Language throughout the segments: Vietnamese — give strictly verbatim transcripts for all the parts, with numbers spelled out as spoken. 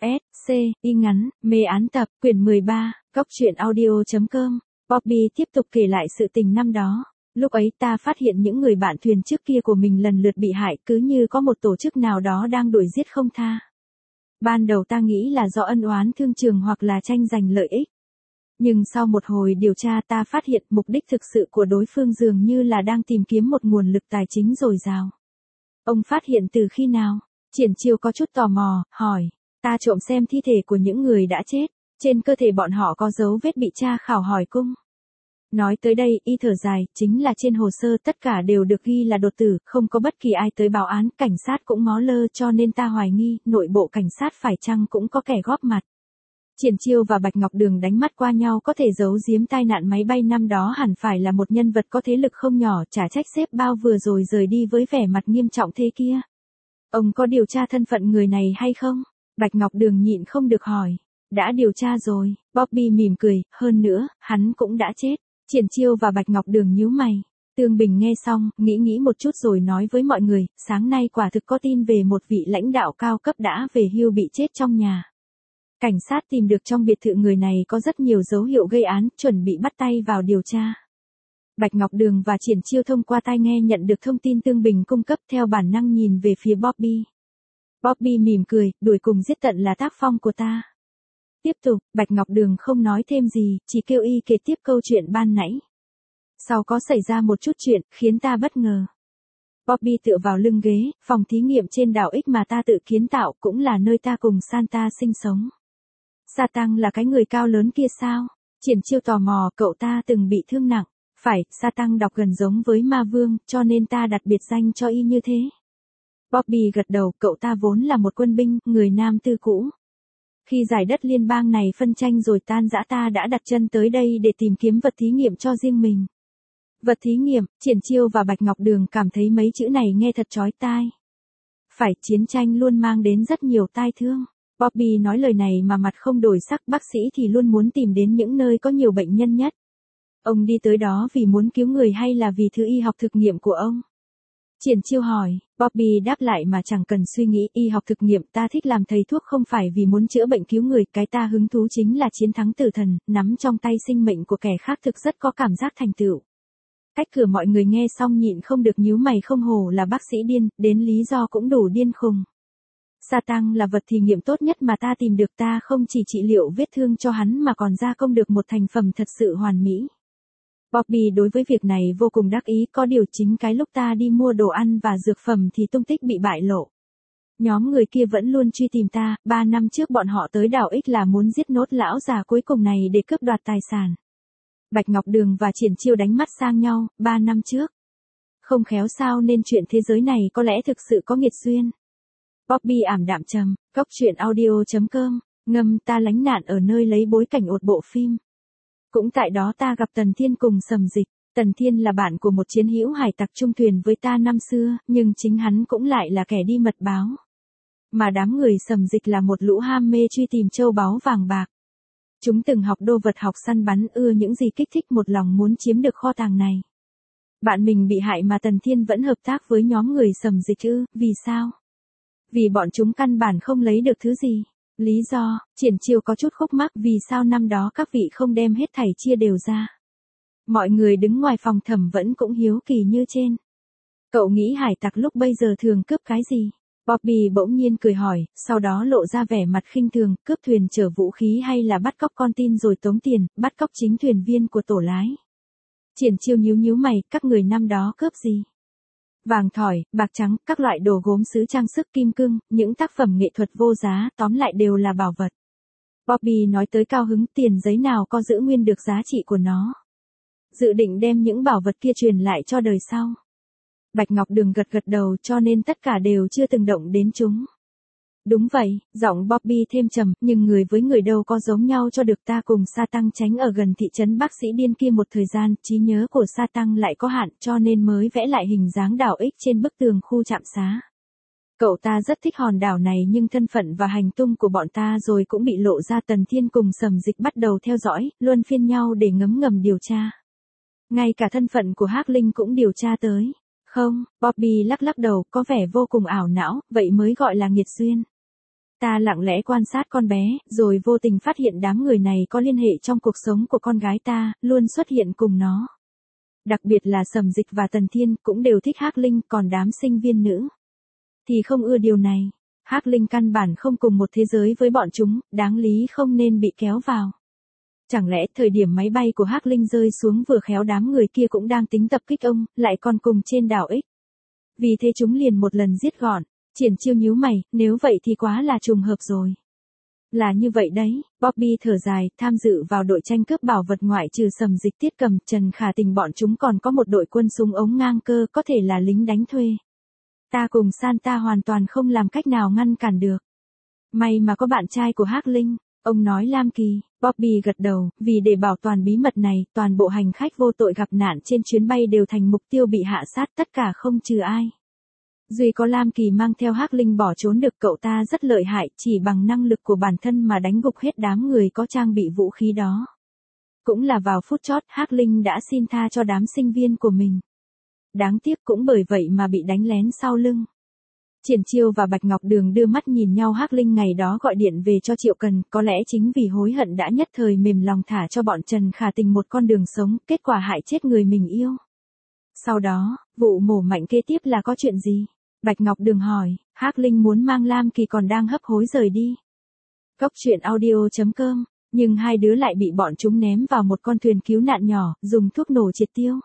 S, C, y ngắn, mê án tập, quyển mười ba, góc truyện audio.com. Bobby tiếp tục kể lại sự tình năm đó. Lúc ấy ta phát hiện những người bạn thuyền trước kia của mình lần lượt bị hại, cứ như có một tổ chức nào đó đang đuổi giết không tha. Ban đầu ta nghĩ là do ân oán thương trường hoặc là tranh giành lợi ích. Nhưng sau một hồi điều tra ta phát hiện mục đích thực sự của đối phương dường như là đang tìm kiếm một nguồn lực tài chính dồi dào. Ông phát hiện từ khi nào? Triển Chiêu có chút tò mò, hỏi. Ta trộm xem thi thể của những người đã chết, trên cơ thể bọn họ có dấu vết bị tra khảo hỏi cung. Nói tới đây, y thở dài, chính là trên hồ sơ tất cả đều được ghi là đột tử, không có bất kỳ ai tới báo án, cảnh sát cũng ngó lơ cho nên ta hoài nghi, nội bộ cảnh sát phải chăng cũng có kẻ góp mặt. Triển Chiêu và Bạch Ngọc Đường đánh mắt qua nhau, có thể giấu giếm tai nạn máy bay năm đó hẳn phải là một nhân vật có thế lực không nhỏ, chả trách xếp bao vừa rồi rời đi với vẻ mặt nghiêm trọng thế kia. Ông có điều tra thân phận người này hay không? Bạch Ngọc Đường nhịn không được hỏi. Đã điều tra rồi, Bobby mỉm cười, hơn nữa, hắn cũng đã chết. Triển Chiêu và Bạch Ngọc Đường nhíu mày. Tương Bình nghe xong, nghĩ nghĩ một chút rồi nói với mọi người, sáng nay quả thực có tin về một vị lãnh đạo cao cấp đã về hưu bị chết trong nhà. Cảnh sát tìm được trong biệt thự người này có rất nhiều dấu hiệu gây án, chuẩn bị bắt tay vào điều tra. Bạch Ngọc Đường và Triển Chiêu thông qua tai nghe nhận được thông tin Tương Bình cung cấp, theo bản năng nhìn về phía Bobby. Bobby mỉm cười, đuổi cùng giết tận là tác phong của ta. Tiếp tục, Bạch Ngọc Đường không nói thêm gì, chỉ kêu y kể tiếp câu chuyện ban nãy. Sau có xảy ra một chút chuyện, khiến ta bất ngờ. Bobby tựa vào lưng ghế, phòng thí nghiệm trên đảo X mà ta tự kiến tạo cũng là nơi ta cùng Santa sinh sống. Sa Tăng là cái người cao lớn kia sao? Triển Chiêu tò mò, cậu ta từng bị thương nặng. Phải, Sa Tăng đọc gần giống với ma vương, cho nên ta đặt biệt danh cho y như thế. Bobby gật đầu, cậu ta vốn là một quân binh, người Nam tư cũ. Khi giải đất liên bang này phân tranh rồi tan rã ta đã đặt chân tới đây để tìm kiếm vật thí nghiệm cho riêng mình. Vật thí nghiệm, Triển Chiêu và Bạch Ngọc Đường cảm thấy mấy chữ này nghe thật chói tai. Phải, chiến tranh luôn mang đến rất nhiều tai thương. Bobby nói lời này mà mặt không đổi sắc, bác sĩ thì luôn muốn tìm đến những nơi có nhiều bệnh nhân nhất. Ông đi tới đó vì muốn cứu người hay là vì thứ y học thực nghiệm của ông? Triển Chiêu hỏi, Bobby đáp lại mà chẳng cần suy nghĩ, y học thực nghiệm ta thích làm thầy thuốc không phải vì muốn chữa bệnh cứu người, cái ta hứng thú chính là chiến thắng tử thần, nắm trong tay sinh mệnh của kẻ khác thực rất có cảm giác thành tựu. Cách cửa mọi người nghe xong nhịn không được nhíu mày, không hổ là bác sĩ điên, đến lý do cũng đủ điên khùng. Sa Tăng là vật thí nghiệm tốt nhất mà ta tìm được, ta không chỉ trị liệu vết thương cho hắn mà còn gia công được một thành phẩm thật sự hoàn mỹ. Bobby đối với việc này vô cùng đắc ý, có điều chính cái lúc ta đi mua đồ ăn và dược phẩm thì tung tích bị bại lộ. Nhóm người kia vẫn luôn truy tìm ta, ba năm trước bọn họ tới đảo X là muốn giết nốt lão già cuối cùng này để cướp đoạt tài sản. Bạch Ngọc Đường và Triển Chiêu đánh mắt sang nhau, ba năm trước. Không khéo sao nên chuyện thế giới này có lẽ thực sự có nghiệt duyên. Bobby ảm đạm trầm, góc truyện audio.com, ngâm ta lánh nạn ở nơi lấy bối cảnh ột bộ phim. Cũng tại đó ta gặp Tần Thiên cùng Sầm Dịch. Tần Thiên là bạn của một chiến hữu hải tặc chung thuyền với ta năm xưa, nhưng chính hắn cũng lại là kẻ đi mật báo. Mà đám người Sầm Dịch là một lũ ham mê truy tìm châu báu vàng bạc. Chúng từng học đô vật học săn bắn, ưa những gì kích thích, một lòng muốn chiếm được kho tàng này. Bạn mình bị hại mà Tần Thiên vẫn hợp tác với nhóm người Sầm Dịch ư, vì sao? Vì bọn chúng căn bản không lấy được thứ gì. Lý do, Triển Chiêu có chút khúc mắc, vì sao năm đó các vị không đem hết thảy chia đều ra. Mọi người đứng ngoài phòng thẩm vẫn cũng hiếu kỳ như trên. Cậu nghĩ hải tặc lúc bây giờ thường cướp cái gì? Bobby bỗng nhiên cười hỏi, sau đó lộ ra vẻ mặt khinh thường, cướp thuyền chở vũ khí hay là bắt cóc con tin rồi tống tiền, bắt cóc chính thuyền viên của tổ lái. Triển Chiêu nhíu nhíu mày, các người năm đó cướp gì? Vàng thỏi, bạc trắng, các loại đồ gốm sứ, trang sức, kim cương, những tác phẩm nghệ thuật vô giá, tóm lại đều là bảo vật. Bobby nói tới cao hứng, tiền giấy nào có giữ nguyên được giá trị của nó. Dự định đem những bảo vật kia truyền lại cho đời sau. Bạch Ngọc Đường gật gật đầu, cho nên tất cả đều chưa từng động đến chúng. Đúng vậy, giọng Bobby thêm trầm, nhưng người với người đâu có giống nhau cho được, ta cùng Sa Tăng tránh ở gần thị trấn bác sĩ điên kia một thời gian, trí nhớ của Sa Tăng lại có hạn cho nên mới vẽ lại hình dáng đảo X trên bức tường khu trạm xá. Cậu ta rất thích hòn đảo này nhưng thân phận và hành tung của bọn ta rồi cũng bị lộ ra, Tần Thiên cùng Sầm Dịch bắt đầu theo dõi, luân phiên nhau để ngấm ngầm điều tra. Ngay cả thân phận của Hắc Linh cũng điều tra tới. Không, Bobby lắc lắc đầu, có vẻ vô cùng ảo não, vậy mới gọi là nghiệt duyên. Ta lặng lẽ quan sát con bé, rồi vô tình phát hiện đám người này có liên hệ trong cuộc sống của con gái ta, luôn xuất hiện cùng nó. Đặc biệt là Sầm Dịch và Tần Thiên cũng đều thích Hắc Linh, còn đám sinh viên nữ thì không ưa điều này. Hắc Linh căn bản không cùng một thế giới với bọn chúng, đáng lý không nên bị kéo vào. Chẳng lẽ thời điểm máy bay của Hắc Linh rơi xuống vừa khéo đám người kia cũng đang tính tập kích ông, lại còn cùng trên đảo X. Vì thế chúng liền một lần giết gọn. Triển Chiêu nhíu mày, nếu vậy thì quá là trùng hợp rồi. Là như vậy đấy, Bobby thở dài, tham dự vào đội tranh cướp bảo vật ngoại trừ Sầm Dịch, Tiết Cầm, Trần Khả Tình bọn chúng còn có một đội quân súng ống ngang cơ, có thể là lính đánh thuê. Ta cùng Santa hoàn toàn không làm cách nào ngăn cản được. May mà có bạn trai của Hắc Linh, ông nói Lam Kỳ. Bobby gật đầu, vì để bảo toàn bí mật này, toàn bộ hành khách vô tội gặp nạn trên chuyến bay đều thành mục tiêu bị hạ sát, tất cả không trừ ai. Duy có Lam Kỳ mang theo Hắc Linh bỏ trốn được, cậu ta rất lợi hại, chỉ bằng năng lực của bản thân mà đánh gục hết đám người có trang bị vũ khí đó. Cũng là vào phút chót, Hắc Linh đã xin tha cho đám sinh viên của mình. Đáng tiếc cũng bởi vậy mà bị đánh lén sau lưng. Triển Chiêu và Bạch Ngọc Đường đưa mắt nhìn nhau. Hắc Linh ngày đó gọi điện về cho Triệu Cần, có lẽ chính vì hối hận đã nhất thời mềm lòng thả cho bọn Trần Khả Tình một con đường sống, kết quả hại chết người mình yêu. Sau đó, vụ mổ mạnh kế tiếp là có chuyện gì? Bạch Ngọc Đường hỏi. Hắc Linh muốn mang Lam Kỳ còn đang hấp hối rời đi. Cốc truyện audio chấm com, nhưng hai đứa lại bị bọn chúng ném vào một con thuyền cứu nạn nhỏ, dùng thuốc nổ triệt tiêu.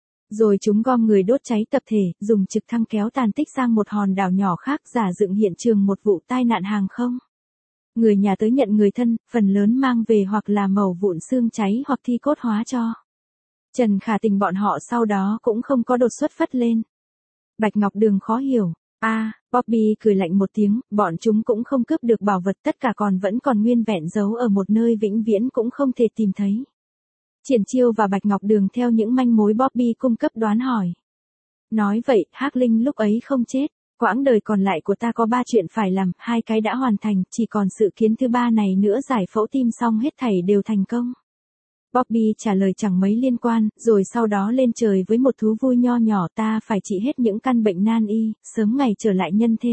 Rồi chúng gom người đốt cháy tập thể, dùng trực thăng kéo tàn tích sang một hòn đảo nhỏ khác, giả dựng hiện trường một vụ tai nạn hàng không. Người nhà tới nhận người thân, phần lớn mang về hoặc là mẩu vụn xương cháy hoặc thi cốt hóa cho. Trần Khả Tình bọn họ sau đó cũng không có đột xuất phất lên. Bạch Ngọc Đường khó hiểu. a à, Bobby cười lạnh một tiếng, bọn chúng cũng không cướp được bảo vật, tất cả còn vẫn còn nguyên vẹn giấu ở một nơi vĩnh viễn cũng không thể tìm thấy. Triển Chiêu và Bạch Ngọc Đường theo những manh mối Bobby cung cấp đoán hỏi. Nói vậy, Hắc Linh lúc ấy không chết. Quãng đời còn lại của ta có ba chuyện phải làm, hai cái đã hoàn thành, chỉ còn sự kiến thứ ba này nữa, giải phẫu tim xong hết thảy đều thành công. Bobby trả lời chẳng mấy liên quan, rồi sau đó lên trời với một thú vui nho nhỏ, ta phải trị hết những căn bệnh nan y, sớm ngày trở lại nhân thế.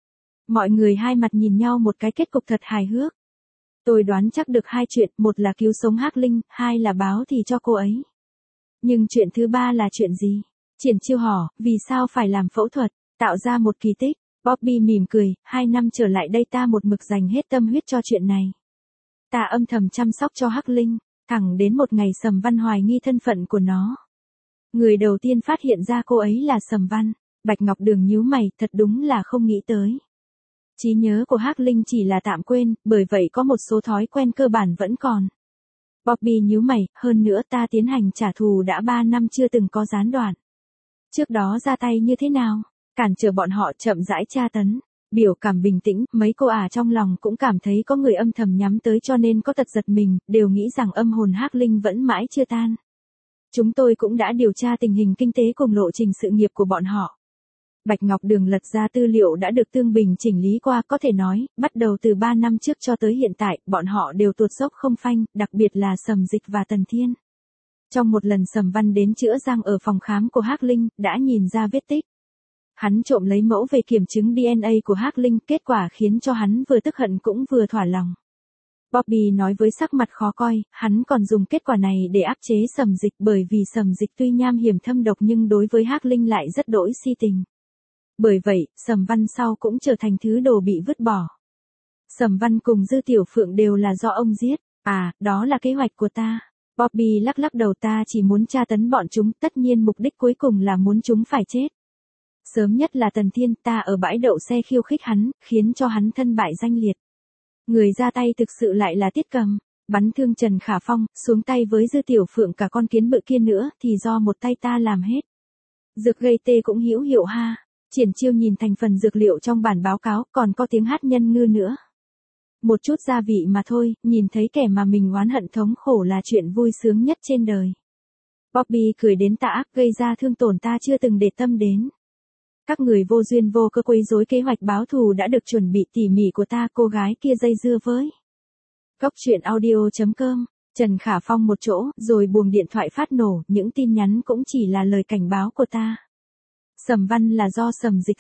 Mọi người hai mặt nhìn nhau một cái kết cục thật hài hước. Tôi đoán chắc được hai chuyện, một là cứu sống Hắc Linh, hai là báo thì cho cô ấy. Nhưng chuyện thứ ba là chuyện gì? Triển Chiêu hỏi, vì sao phải làm phẫu thuật, tạo ra một kỳ tích? Bobby mỉm cười, hai năm trở lại đây ta một mực dành hết tâm huyết cho chuyện này. Ta âm thầm chăm sóc cho Hắc Linh, thẳng đến một ngày Sầm Văn hoài nghi thân phận của nó. Người đầu tiên phát hiện ra cô ấy là Sầm Văn. Bạch Ngọc Đường nhíu mày, thật đúng là không nghĩ tới. Trí nhớ của Hắc Linh chỉ là tạm quên, bởi vậy có một số thói quen cơ bản vẫn còn. Bobby nhíu mày, hơn nữa ta tiến hành trả thù đã ba năm chưa từng có gián đoạn. Trước đó ra tay như thế nào? Cản trở bọn họ, chậm rãi tra tấn. Biểu cảm bình tĩnh, mấy cô ả trong lòng cũng cảm thấy có người âm thầm nhắm tới cho nên có tật giật mình, đều nghĩ rằng âm hồn Hắc Linh vẫn mãi chưa tan. Chúng tôi cũng đã điều tra tình hình kinh tế cùng lộ trình sự nghiệp của bọn họ. Bạch Ngọc Đường lật ra tư liệu đã được Tương Bình chỉnh lý qua, có thể nói, bắt đầu từ ba năm trước cho tới hiện tại, bọn họ đều tuột dốc không phanh, đặc biệt là Sầm Dịch và Tần Thiên. Trong một lần Sầm Văn đến chữa răng ở phòng khám của Hắc Linh, đã nhìn ra vết tích. Hắn trộm lấy mẫu về kiểm chứng đê en a của Hắc Linh, kết quả khiến cho hắn vừa tức hận cũng vừa thỏa lòng. Bobby nói với sắc mặt khó coi, hắn còn dùng kết quả này để áp chế Sầm Dịch, bởi vì Sầm Dịch tuy nham hiểm thâm độc nhưng đối với Hắc Linh lại rất đỗi si tình. Bởi vậy, Sầm Văn sau cũng trở thành thứ đồ bị vứt bỏ. Sầm Văn cùng Dư Tiểu Phượng đều là do ông giết. À, đó là kế hoạch của ta. Bobby lắc lắc đầu, ta chỉ muốn tra tấn bọn chúng, tất nhiên mục đích cuối cùng là muốn chúng phải chết. Sớm nhất là Tần Thiên, ta ở bãi đậu xe khiêu khích hắn, khiến cho hắn thân bại danh liệt. Người ra tay thực sự lại là Tiết Cầm, bắn thương Trần Khả Phong, xuống tay với Dư Tiểu Phượng cả con kiến bự kia nữa thì do một tay ta làm hết. Dược gây tê cũng hữu hiệu ha. Triển Chiêu nhìn thành phần dược liệu trong bản báo cáo, còn có tiếng hát nhân ngư nữa. Một chút gia vị mà thôi, nhìn thấy kẻ mà mình oán hận thống khổ là chuyện vui sướng nhất trên đời. Bobby cười đến tà ác, gây ra thương tổn ta chưa từng để tâm đến. Các người vô duyên vô cớ quấy rối kế hoạch báo thù đã được chuẩn bị tỉ mỉ của ta, cô gái kia dây dưa với. Cốc truyện audio chấm com, Trần Khả Phong một chỗ, rồi buồng điện thoại phát nổ, những tin nhắn cũng chỉ là lời cảnh báo của ta. Sầm Văn là do Sầm Dịch giết.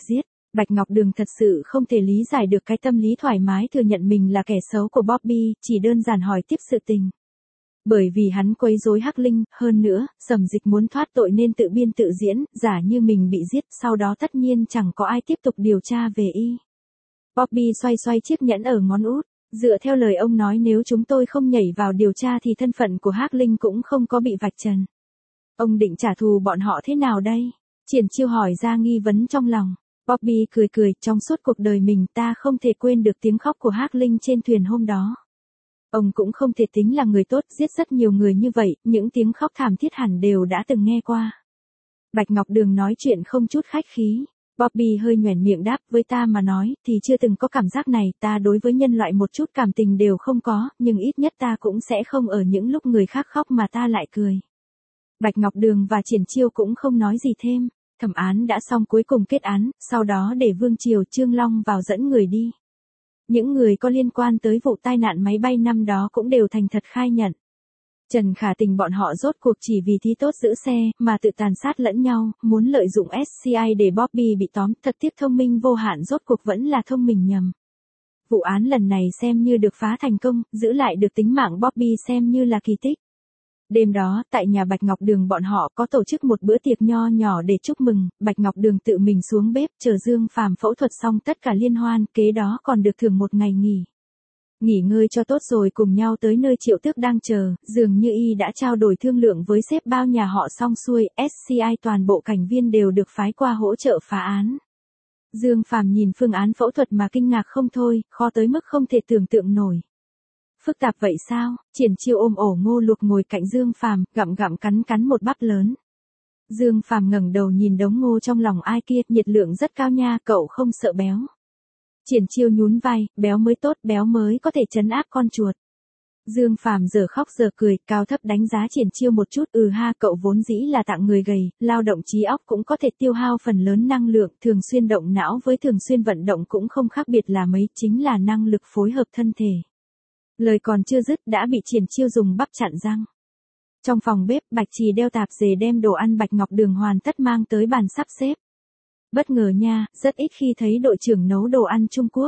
Bạch Ngọc Đường thật sự không thể lý giải được cái tâm lý thoải mái thừa nhận mình là kẻ xấu của Bobby, chỉ đơn giản hỏi tiếp sự tình. Bởi vì hắn quấy rối Hắc Linh, hơn nữa, Sầm Dịch muốn thoát tội nên tự biên tự diễn, giả như mình bị giết, sau đó tất nhiên chẳng có ai tiếp tục điều tra về y. Bobby xoay xoay chiếc nhẫn ở ngón út, dựa theo lời ông nói nếu chúng tôi không nhảy vào điều tra thì thân phận của Hắc Linh cũng không có bị vạch trần. Ông định trả thù bọn họ thế nào đây? Triển Chiêu hỏi ra nghi vấn trong lòng. Bobby cười cười, trong suốt cuộc đời mình ta không thể quên được tiếng khóc của Hắc Linh trên thuyền hôm đó. Ông cũng không thể tính là người tốt, giết rất nhiều người như vậy, những tiếng khóc thảm thiết hẳn đều đã từng nghe qua. Bạch Ngọc Đường nói chuyện không chút khách khí. Bobby hơi nhoẻn miệng đáp, với ta mà nói, thì chưa từng có cảm giác này, ta đối với nhân loại một chút cảm tình đều không có, nhưng ít nhất ta cũng sẽ không ở những lúc người khác khóc mà ta lại cười. Bạch Ngọc Đường và Triển Chiêu cũng không nói gì thêm, thẩm án đã xong cuối cùng kết án, sau đó để Vương Triều Trương Long vào dẫn người đi. Những người có liên quan tới vụ tai nạn máy bay năm đó cũng đều thành thật khai nhận. Trần Khả Tình bọn họ rốt cuộc chỉ vì thi tốt giữ xe, mà tự tàn sát lẫn nhau, muốn lợi dụng ét xê i để Bobby bị tóm, thật tiếc thông minh vô hạn rốt cuộc vẫn là thông minh nhầm. Vụ án lần này xem như được phá thành công, giữ lại được tính mạng Bobby xem như là kỳ tích. Đêm đó, tại nhà Bạch Ngọc Đường bọn họ có tổ chức một bữa tiệc nho nhỏ để chúc mừng, Bạch Ngọc Đường tự mình xuống bếp chờ Dương Phàm phẫu thuật xong tất cả liên hoan, kế đó còn được thưởng một ngày nghỉ. Nghỉ ngơi cho tốt rồi cùng nhau tới nơi Triệu Tước đang chờ, dường như y đã trao đổi thương lượng với sếp bao nhà họ xong xuôi, ét xê i toàn bộ cảnh viên đều được phái qua hỗ trợ phá án. Dương Phàm nhìn phương án phẫu thuật mà kinh ngạc không thôi, khó tới mức không thể tưởng tượng nổi. Phức tạp vậy sao? Triển Chiêu ôm ổ ngô luộc ngồi cạnh Dương Phàm, gặm gặm cắn cắn một bắp lớn. Dương Phàm ngẩng đầu nhìn đống ngô trong lòng ai kia, nhiệt lượng rất cao nha, cậu không sợ béo. Triển Chiêu nhún vai, béo mới tốt, béo mới có thể trấn áp con chuột. Dương Phàm giờ khóc giờ cười, cao thấp đánh giá Triển Chiêu một chút, ừ ha, cậu vốn dĩ là tạng người gầy, lao động trí óc cũng có thể tiêu hao phần lớn năng lượng, thường xuyên động não với thường xuyên vận động cũng không khác biệt là mấy, chính là năng lực phối hợp thân thể. Lời còn chưa dứt đã bị Triển Chiêu dùng bắp chặn răng. Trong phòng bếp, Bạch Trì đeo tạp dề đem đồ ăn Bạch Ngọc Đường hoàn tất mang tới bàn sắp xếp. Bất ngờ nha, rất ít khi thấy đội trưởng nấu đồ ăn Trung Quốc.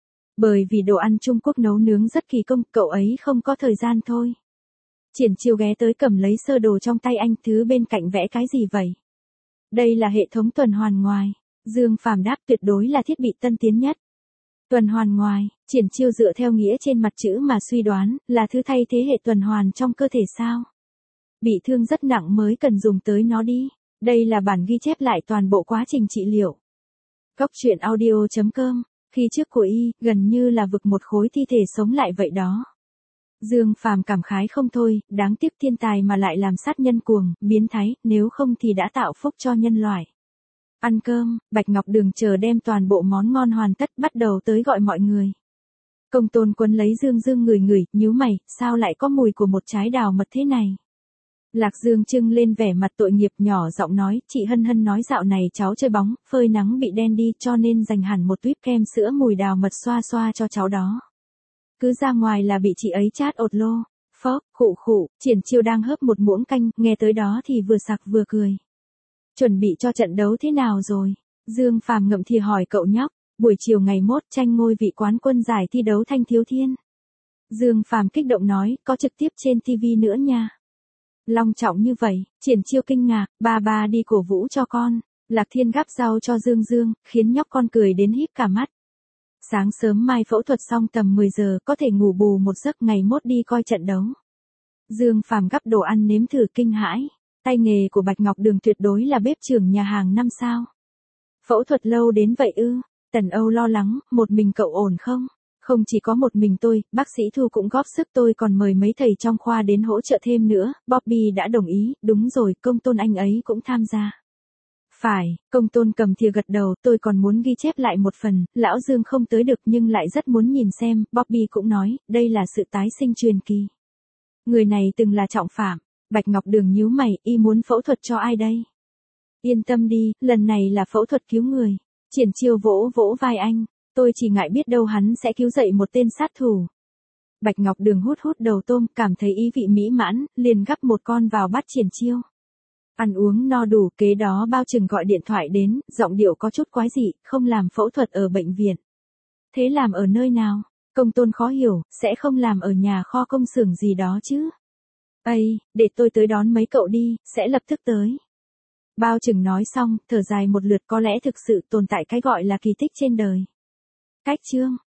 Bởi vì đồ ăn Trung Quốc nấu nướng rất kỳ công, cậu ấy không có thời gian thôi. Triển Chiêu ghé tới cầm lấy sơ đồ trong tay anh, thứ bên cạnh vẽ cái gì vậy? Đây là hệ thống tuần hoàn ngoài. Dương Phàm đáp, tuyệt đối là thiết bị tân tiến nhất. Tuần hoàn ngoài, Triển Chiêu dựa theo nghĩa trên mặt chữ mà suy đoán, là thứ thay thế hệ tuần hoàn trong cơ thể sao? Bị thương rất nặng mới cần dùng tới nó đi. Đây là bản ghi chép lại toàn bộ quá trình trị liệu. Cóc truyện audio chấm com, khi trước của y, gần như là vực một khối thi thể sống lại vậy đó. Dương Phàm cảm khái không thôi, đáng tiếc thiên tài mà lại làm sát nhân cuồng, biến thái, nếu không thì đã tạo phúc cho nhân loại. Ăn cơm, Bạch Ngọc Đường chờ đem toàn bộ món ngon hoàn tất bắt đầu tới gọi mọi người. Công Tôn Quân lấy Dương Dương ngửi ngửi, nhíu mày, sao lại có mùi của một trái đào mật thế này? Lạc Dương trưng lên vẻ mặt tội nghiệp nhỏ giọng nói, chị Hân Hân nói dạo này cháu chơi bóng, phơi nắng bị đen đi cho nên dành hẳn một tuýp kem sữa mùi đào mật xoa xoa cho cháu đó. Cứ ra ngoài là bị chị ấy chát ột lô. Phốc, khụ khụ, Triển Chiêu đang hớp một muỗng canh, nghe tới đó thì vừa sặc vừa cười. Chuẩn bị cho trận đấu thế nào rồi? Dương Phàm ngậm thìa hỏi cậu nhóc, buổi chiều ngày mốt tranh ngôi vị quán quân giải thi đấu Thanh Thiếu Thiên. Dương Phàm kích động nói, có trực tiếp trên ti vi nữa nha. Long trọng như vậy, Triển Chiêu kinh ngạc, ba ba đi cổ vũ cho con. Lạc Thiên gắp rau cho Dương Dương, khiến nhóc con cười đến híp cả mắt. Sáng sớm mai phẫu thuật xong tầm mười giờ, có thể ngủ bù một giấc, ngày mốt đi coi trận đấu. Dương Phàm gắp đồ ăn nếm thử kinh hãi. Tay nghề của Bạch Ngọc Đường tuyệt đối là bếp trưởng nhà hàng năm sao. Phẫu thuật lâu đến vậy ư? Tần Âu lo lắng, một mình cậu ổn không? Không chỉ có một mình tôi, bác sĩ Thu cũng góp sức, tôi còn mời mấy thầy trong khoa đến hỗ trợ thêm nữa. Bobby đã đồng ý, đúng rồi, Công Tôn anh ấy cũng tham gia. Phải, Công Tôn cầm thìa gật đầu, tôi còn muốn ghi chép lại một phần, lão Dương không tới được nhưng lại rất muốn nhìn xem. Bobby cũng nói, đây là sự tái sinh truyền kỳ. Người này từng là trọng phạm. Bạch Ngọc Đường nhíu mày, y muốn phẫu thuật cho ai đây? Yên tâm đi, lần này là phẫu thuật cứu người. Triển Chiêu vỗ vỗ vai anh, tôi chỉ ngại biết đâu hắn sẽ cứu dậy một tên sát thủ. Bạch Ngọc Đường hút hút đầu tôm, cảm thấy ý vị mỹ mãn, liền gắp một con vào bát Triển Chiêu. Ăn uống no đủ, kế đó bao trừng gọi điện thoại đến, giọng điệu có chút quái dị, không làm phẫu thuật ở bệnh viện. Thế làm ở nơi nào? Công Tôn khó hiểu, sẽ không làm ở nhà kho công xưởng gì đó chứ? Ây, để tôi tới đón mấy cậu đi, sẽ lập tức tới. Bao trừng nói xong, thở dài một lượt, có lẽ thực sự tồn tại cái gọi là kỳ tích trên đời. Cách chương